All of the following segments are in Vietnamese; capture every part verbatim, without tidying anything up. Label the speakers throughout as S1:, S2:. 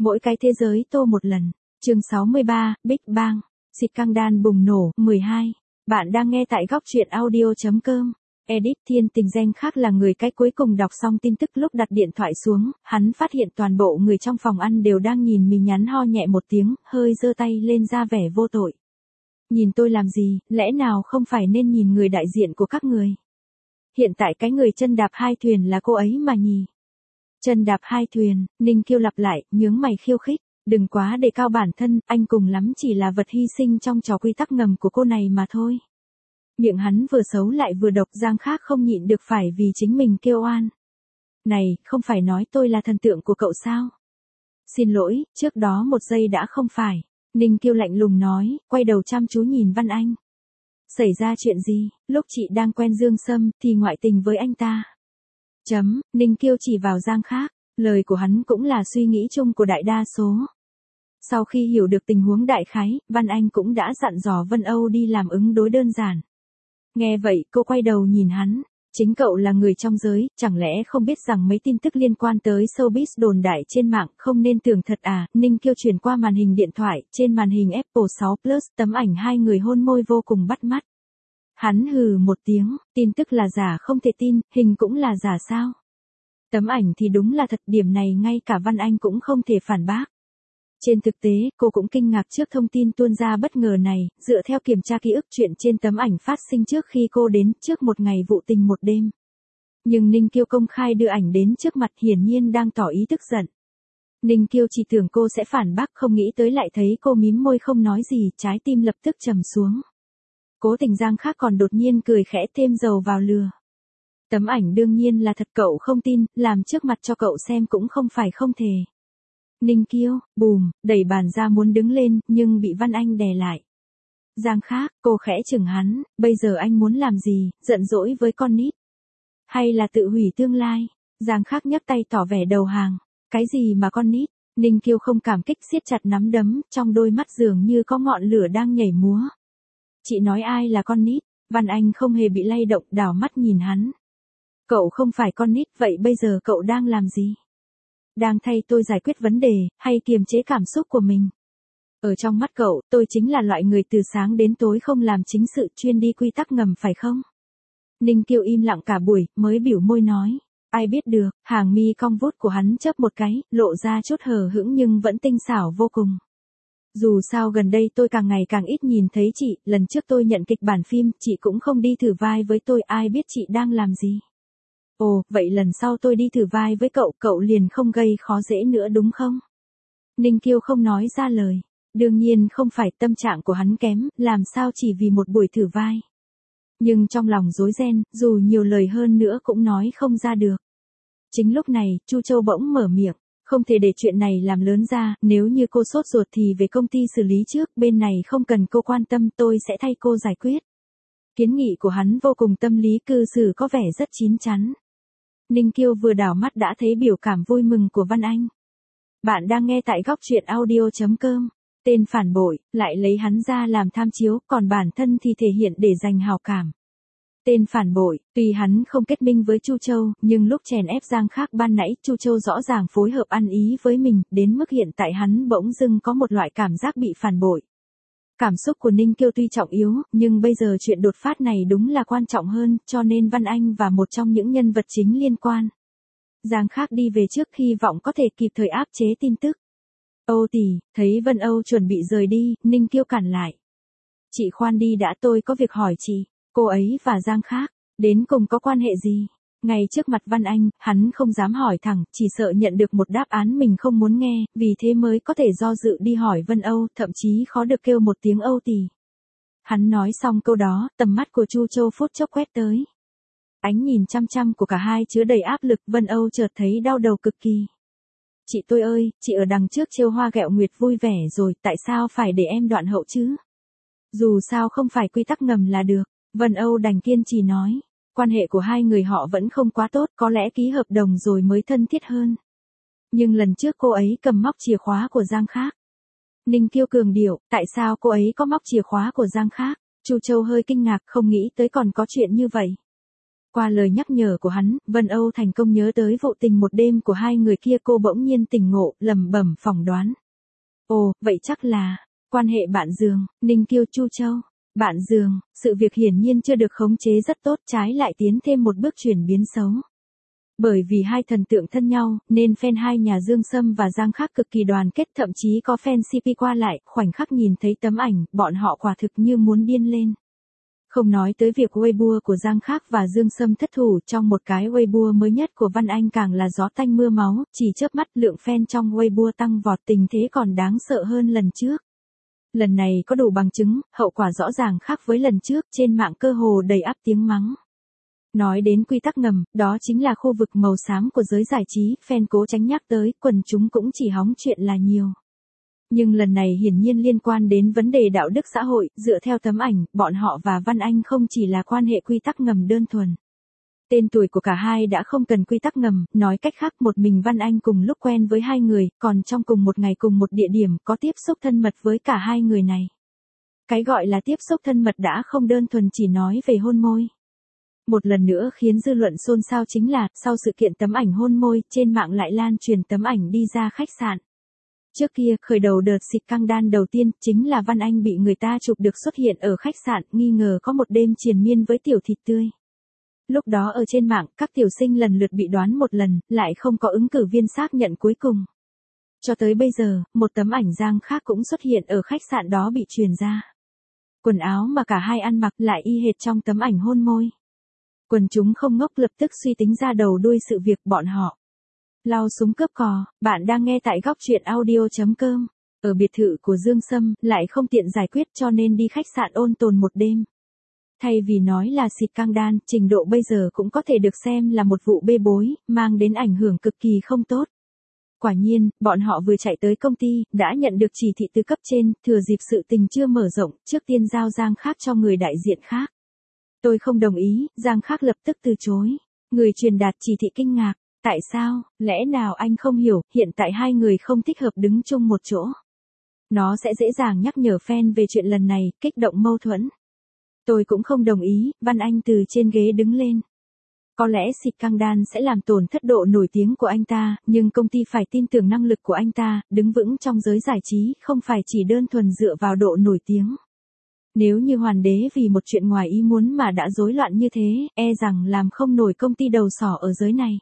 S1: Mỗi cái thế giới tô một lần. Chương sáu mươi ba, Big Bang. Xịt căng đan bùng nổ, mười hai. Bạn đang nghe tại góc truyện audio.com. Edit Thiên Tình Danh Khác là người cái cuối cùng đọc xong tin tức lúc đặt điện thoại xuống, hắn phát hiện toàn bộ người trong phòng ăn đều đang nhìn mình, nhắn ho nhẹ một tiếng, hơi giơ tay lên ra vẻ vô tội. Nhìn tôi làm gì, lẽ nào không phải nên nhìn người đại diện của các người? Hiện tại cái người chân đạp hai thuyền là cô ấy mà nhỉ? Chân đạp hai thuyền, Ninh Kiêu lặp lại, nhướng mày khiêu khích. Đừng quá đề cao bản thân, anh cùng lắm chỉ là vật hy sinh trong trò quy tắc ngầm của cô này mà thôi. Miệng hắn vừa xấu lại vừa độc, Giang Khác không nhịn được phải vì chính mình kêu oan. Này, không phải nói tôi là thần tượng của cậu sao? Xin lỗi, trước đó một giây đã không phải. Ninh Kiêu lạnh lùng nói, quay đầu chăm chú nhìn Văn Anh. Xảy ra chuyện gì, lúc chị đang quen Dương Sâm thì ngoại tình với anh ta. Chấm, Ninh Kiêu chỉ vào Giang Khác, lời của hắn cũng là suy nghĩ chung của đại đa số. Sau khi hiểu được tình huống đại khái, Văn Anh cũng đã dặn dò Vân Âu đi làm ứng đối đơn giản. Nghe vậy, cô quay đầu nhìn hắn. Chính cậu là người trong giới, chẳng lẽ không biết rằng mấy tin tức liên quan tới showbiz đồn đại trên mạng không nên tưởng thật à? Ninh Kiêu chuyển qua màn hình điện thoại, trên màn hình Apple sáu Plus, tấm ảnh hai người hôn môi vô cùng bắt mắt. Hắn hừ một tiếng, tin tức là giả không thể tin, hình cũng là giả sao? Tấm ảnh thì đúng là thật, điểm này ngay cả Văn Anh cũng không thể phản bác. Trên thực tế, cô cũng kinh ngạc trước thông tin tuôn ra bất ngờ này, dựa theo kiểm tra ký ức chuyện trên tấm ảnh phát sinh trước khi cô đến, trước một ngày vụ tình một đêm. Nhưng Ninh Kiêu công khai đưa ảnh đến trước mặt, hiển nhiên đang tỏ ý tức giận. Ninh Kiêu chỉ tưởng cô sẽ phản bác, không nghĩ tới lại thấy cô mím môi không nói gì, trái tim lập tức trầm xuống. Cố Tình Giang Khác còn đột nhiên cười khẽ, thêm dầu vào lửa. Tấm ảnh đương nhiên là thật, cậu không tin, làm trước mặt cho cậu xem cũng không phải không thể. Ninh Kiêu, bùm, đẩy bàn ra muốn đứng lên, nhưng bị Văn Anh đè lại. Giang Khác, cô khẽ chừng hắn, bây giờ anh muốn làm gì, giận dỗi với con nít? Hay là tự hủy tương lai? Giang Khác nhấc tay tỏ vẻ đầu hàng. Cái gì mà con nít? Ninh Kiêu không cảm kích, siết chặt nắm đấm, trong đôi mắt dường như có ngọn lửa đang nhảy múa. Chị nói ai là con nít? Văn Anh không hề bị lay động, đảo mắt nhìn hắn. Cậu không phải con nít, vậy bây giờ cậu đang làm gì? Đang thay tôi giải quyết vấn đề, hay kiềm chế cảm xúc của mình? Ở trong mắt cậu, tôi chính là loại người từ sáng đến tối không làm chính sự, chuyên đi quy tắc ngầm phải không? Ninh Kiêu im lặng cả buổi, mới biểu môi nói. Ai biết được, hàng mi cong vút của hắn chớp một cái, lộ ra chút hờ hững nhưng vẫn tinh xảo vô cùng. Dù sao gần đây tôi càng ngày càng ít nhìn thấy chị, lần trước tôi nhận kịch bản phim, chị cũng không đi thử vai với tôi, ai biết chị đang làm gì? Ồ, vậy lần sau tôi đi thử vai với cậu, cậu liền không gây khó dễ nữa đúng không? Ninh Kiêu không nói ra lời. Đương nhiên không phải, tâm trạng của hắn kém, làm sao chỉ vì một buổi thử vai. Nhưng trong lòng rối ren, dù nhiều lời hơn nữa cũng nói không ra được. Chính lúc này, Chu Châu bỗng mở miệng. Không thể để chuyện này làm lớn ra, nếu như cô sốt ruột thì về công ty xử lý trước, bên này không cần cô quan tâm, tôi sẽ thay cô giải quyết. Kiến nghị của hắn vô cùng tâm lý, cư xử có vẻ rất chín chắn. Ninh Kiêu vừa đảo mắt đã thấy biểu cảm vui mừng của Văn Anh. Bạn đang nghe tại góc truyện audio.com. Tên phản bội, lại lấy hắn ra làm tham chiếu, còn bản thân thì thể hiện để giành hào cảm. Tên phản bội, tuy hắn không kết minh với Chu Châu, nhưng lúc chèn ép Giang Khác ban nãy, Chu Châu rõ ràng phối hợp ăn ý với mình, đến mức hiện tại hắn bỗng dưng có một loại cảm giác bị phản bội. Cảm xúc của Ninh Kiêu tuy trọng yếu, nhưng bây giờ chuyện đột phát này đúng là quan trọng hơn, cho nên Văn Anh và một trong những nhân vật chính liên quan. Giang Khác đi về trước, hy vọng có thể kịp thời áp chế tin tức. Âu tỷ, thấy Vân Âu chuẩn bị rời đi, Ninh Kiêu cản lại. Chị khoan đi đã, tôi có việc hỏi chị, cô ấy và Giang Khác, đến cùng có quan hệ gì? Ngay trước mặt Văn Anh, hắn không dám hỏi thẳng, chỉ sợ nhận được một đáp án mình không muốn nghe, vì thế mới có thể do dự đi hỏi Vân Âu, thậm chí khó được kêu một tiếng Âu tỷ. Hắn nói xong câu đó, tầm mắt của Chu Châu phút chốc quét tới. Ánh nhìn chăm chăm của cả hai chứa đầy áp lực, Vân Âu chợt thấy đau đầu cực kỳ. Chị tôi ơi, chị ở đằng trước trêu hoa ghẹo nguyệt vui vẻ rồi, tại sao phải để em đoạn hậu chứ? Dù sao không phải quy tắc ngầm là được, Vân Âu đành kiên trì nói. Quan hệ của hai người họ vẫn không quá tốt, có lẽ ký hợp đồng rồi mới thân thiết hơn. Nhưng lần trước cô ấy cầm móc chìa khóa của Giang Khác. Ninh Kiêu cường điệu, tại sao cô ấy có móc chìa khóa của Giang Khác? Chu Châu hơi kinh ngạc, không nghĩ tới còn có chuyện như vậy. Qua lời nhắc nhở của hắn, Vân Âu thành công nhớ tới vụ tình một đêm của hai người kia, cô bỗng nhiên tỉnh ngộ, lẩm bẩm phỏng đoán. Ồ, vậy chắc là quan hệ bạn giường, Ninh Kiêu Chu Châu. Bạn giường, sự việc hiển nhiên chưa được khống chế rất tốt, trái lại tiến thêm một bước chuyển biến xấu. Bởi vì hai thần tượng thân nhau, nên fan hai nhà Dương Sâm và Giang Khắc cực kỳ đoàn kết, thậm chí có fan xê pê qua lại, khoảnh khắc nhìn thấy tấm ảnh, bọn họ quả thực như muốn điên lên. Không nói tới việc Weibo của Giang Khắc và Dương Sâm thất thủ, trong một cái Weibo mới nhất của Văn Anh càng là gió tanh mưa máu, chỉ chớp mắt lượng fan trong Weibo tăng vọt, tình thế còn đáng sợ hơn lần trước. Lần này có đủ bằng chứng, hậu quả rõ ràng khác với lần trước, trên mạng cơ hồ đầy ắp tiếng mắng. Nói đến quy tắc ngầm, đó chính là khu vực màu xám của giới giải trí, fan cố tránh nhắc tới, quần chúng cũng chỉ hóng chuyện là nhiều. Nhưng lần này hiển nhiên liên quan đến vấn đề đạo đức xã hội, dựa theo tấm ảnh, bọn họ và Văn Anh không chỉ là quan hệ quy tắc ngầm đơn thuần. Tên tuổi của cả hai đã không cần quy tắc ngầm, nói cách khác một mình Văn Anh cùng lúc quen với hai người, còn trong cùng một ngày cùng một địa điểm có tiếp xúc thân mật với cả hai người này. Cái gọi là tiếp xúc thân mật đã không đơn thuần chỉ nói về hôn môi. Một lần nữa khiến dư luận xôn xao chính là, sau sự kiện tấm ảnh hôn môi, trên mạng lại lan truyền tấm ảnh đi ra khách sạn. Trước kia, khởi đầu đợt xịt căng đan đầu tiên, chính là Văn Anh bị người ta chụp được xuất hiện ở khách sạn, nghi ngờ có một đêm triền miên với tiểu thịt tươi. Lúc đó ở trên mạng, các tiểu sinh lần lượt bị đoán một lần, lại không có ứng cử viên xác nhận cuối cùng. Cho tới bây giờ, một tấm ảnh Giang Khắc cũng xuất hiện ở khách sạn đó bị truyền ra. Quần áo mà cả hai ăn mặc lại y hệt trong tấm ảnh hôn môi. Quần chúng không ngốc, lập tức suy tính ra đầu đuôi sự việc, bọn họ lao súng cướp cò. Bạn đang nghe tại góc truyện audio chấm com. Ở biệt thự của Dương Sâm, lại không tiện giải quyết cho nên đi khách sạn ôn tồn một đêm. Thay vì nói là xịt căng đan, trình độ bây giờ cũng có thể được xem là một vụ bê bối, mang đến ảnh hưởng cực kỳ không tốt. Quả nhiên, bọn họ vừa chạy tới công ty, đã nhận được chỉ thị từ cấp trên, thừa dịp sự tình chưa mở rộng, trước tiên giao Giang Khắc cho người đại diện khác. Tôi không đồng ý, Giang Khắc lập tức từ chối. Người truyền đạt chỉ thị kinh ngạc. Tại sao, lẽ nào anh không hiểu, hiện tại hai người không thích hợp đứng chung một chỗ. Nó sẽ dễ dàng nhắc nhở fan về chuyện lần này, kích động mâu thuẫn. Tôi cũng không đồng ý, Văn Anh từ trên ghế đứng lên. Có lẽ xịt căng đan sẽ làm tổn thất độ nổi tiếng của anh ta, nhưng công ty phải tin tưởng năng lực của anh ta, đứng vững trong giới giải trí, không phải chỉ đơn thuần dựa vào độ nổi tiếng. Nếu như Hoàn Đế vì một chuyện ngoài ý muốn mà đã rối loạn như thế, e rằng làm không nổi công ty đầu sỏ ở giới này.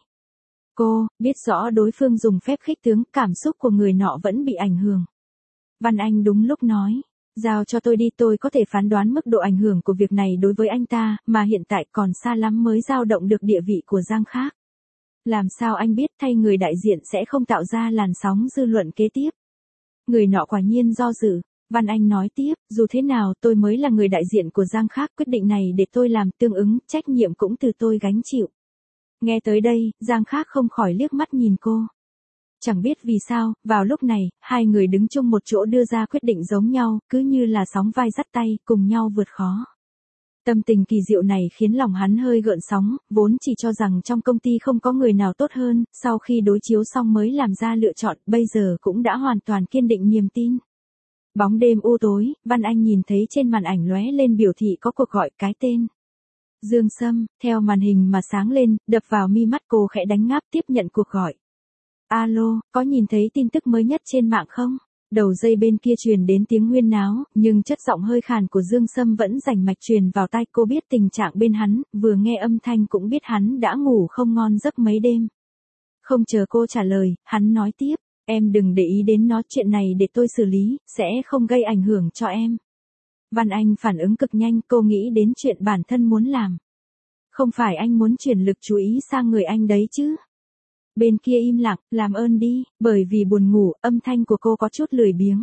S1: Cô, biết rõ đối phương dùng phép khích tướng, cảm xúc của người nọ vẫn bị ảnh hưởng. Văn Anh đúng lúc nói, giao cho tôi đi, tôi có thể phán đoán mức độ ảnh hưởng của việc này đối với anh ta, mà hiện tại còn xa lắm mới dao động được địa vị của Giang Khắc. Làm sao anh biết thay người đại diện sẽ không tạo ra làn sóng dư luận kế tiếp? Người nọ quả nhiên do dự. Văn Anh nói tiếp, dù thế nào tôi mới là người đại diện của Giang Khắc, quyết định này để tôi làm, tương ứng, trách nhiệm cũng từ tôi gánh chịu. Nghe tới đây, Giang Khắc không khỏi liếc mắt nhìn cô. Chẳng biết vì sao, vào lúc này, hai người đứng chung một chỗ đưa ra quyết định giống nhau, cứ như là sóng vai dắt tay, cùng nhau vượt khó. Tâm tình kỳ diệu này khiến lòng hắn hơi gợn sóng, vốn chỉ cho rằng trong công ty không có người nào tốt hơn, sau khi đối chiếu xong mới làm ra lựa chọn, bây giờ cũng đã hoàn toàn kiên định niềm tin. Bóng đêm u tối, Văn Anh nhìn thấy trên màn ảnh lóe lên biểu thị có cuộc gọi, cái tên Dương Sâm, theo màn hình mà sáng lên, đập vào mi mắt cô, khẽ đánh ngáp tiếp nhận cuộc gọi. Alo, có nhìn thấy tin tức mới nhất trên mạng không? Đầu dây bên kia truyền đến tiếng huyên náo, nhưng chất giọng hơi khàn của Dương Sâm vẫn rành mạch truyền vào tai. Cô biết tình trạng bên hắn, vừa nghe âm thanh cũng biết hắn đã ngủ không ngon giấc mấy đêm. Không chờ cô trả lời, hắn nói tiếp, em đừng để ý đến nó, chuyện này để tôi xử lý, sẽ không gây ảnh hưởng cho em. Văn Anh phản ứng cực nhanh, cô nghĩ đến chuyện bản thân muốn làm. Không phải anh muốn chuyển lực chú ý sang người anh đấy chứ? Bên kia im lặng, làm ơn đi, bởi vì buồn ngủ, âm thanh của cô có chút lười biếng.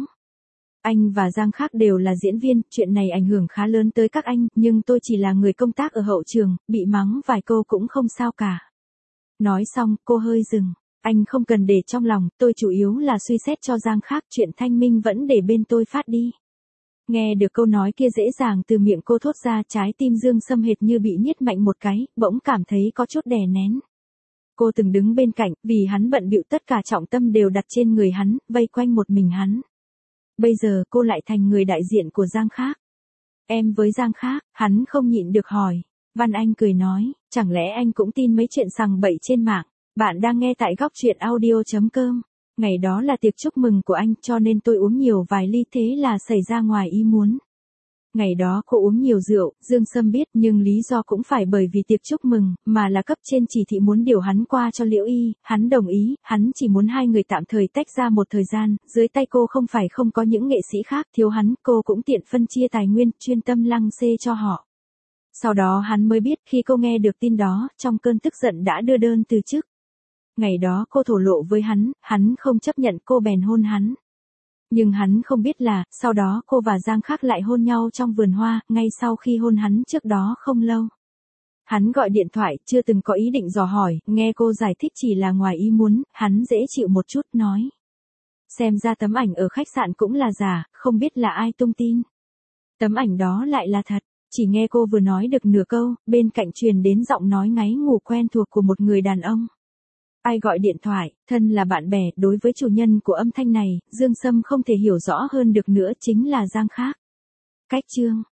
S1: Anh và Giang Khắc đều là diễn viên, chuyện này ảnh hưởng khá lớn tới các anh, nhưng tôi chỉ là người công tác ở hậu trường, bị mắng vài câu cũng không sao cả. Nói xong, cô hơi dừng. Anh không cần để trong lòng, tôi chủ yếu là suy xét cho Giang Khắc, chuyện thanh minh vẫn để bên tôi phát đi. Nghe được câu nói kia dễ dàng từ miệng cô thốt ra, trái tim Dương Sâm hệt như bị niết mạnh một cái, bỗng cảm thấy có chút đè nén. Cô từng đứng bên cạnh, vì hắn bận bịu tất cả trọng tâm đều đặt trên người hắn, vây quanh một mình hắn. Bây giờ cô lại thành người đại diện của Giang Khắc. Em với Giang Khắc, hắn không nhịn được hỏi. Văn Anh cười nói, chẳng lẽ anh cũng tin mấy chuyện sằng bậy trên mạng? Bạn đang nghe tại góc truyện audio.com. Ngày đó là tiệc chúc mừng của anh cho nên tôi uống nhiều vài ly thế là xảy ra ngoài ý muốn. Ngày đó cô uống nhiều rượu, Dương Sâm biết nhưng lý do cũng phải bởi vì tiệc chúc mừng, mà là cấp trên chỉ thị muốn điều hắn qua cho Liễu Y, hắn đồng ý, hắn chỉ muốn hai người tạm thời tách ra một thời gian, dưới tay cô không phải không có những nghệ sĩ khác, thiếu hắn, cô cũng tiện phân chia tài nguyên, chuyên tâm lăng xê cho họ. Sau đó hắn mới biết khi cô nghe được tin đó, trong cơn tức giận đã đưa đơn từ chức. Ngày đó cô thổ lộ với hắn, hắn không chấp nhận cô bèn hôn hắn. Nhưng hắn không biết là, sau đó cô và Giang Khắc lại hôn nhau trong vườn hoa, ngay sau khi hôn hắn trước đó không lâu. Hắn gọi điện thoại, chưa từng có ý định dò hỏi, nghe cô giải thích chỉ là ngoài ý muốn, hắn dễ chịu một chút, nói. Xem ra tấm ảnh ở khách sạn cũng là giả, không biết là ai tung tin. Tấm ảnh đó lại là thật, chỉ nghe cô vừa nói được nửa câu, bên cạnh truyền đến giọng nói ngáy ngủ quen thuộc của một người đàn ông. Ai gọi điện thoại, thân là bạn bè, đối với chủ nhân của âm thanh này, Dương Sâm không thể hiểu rõ hơn được nữa chính là Giang Khắc. Cách chương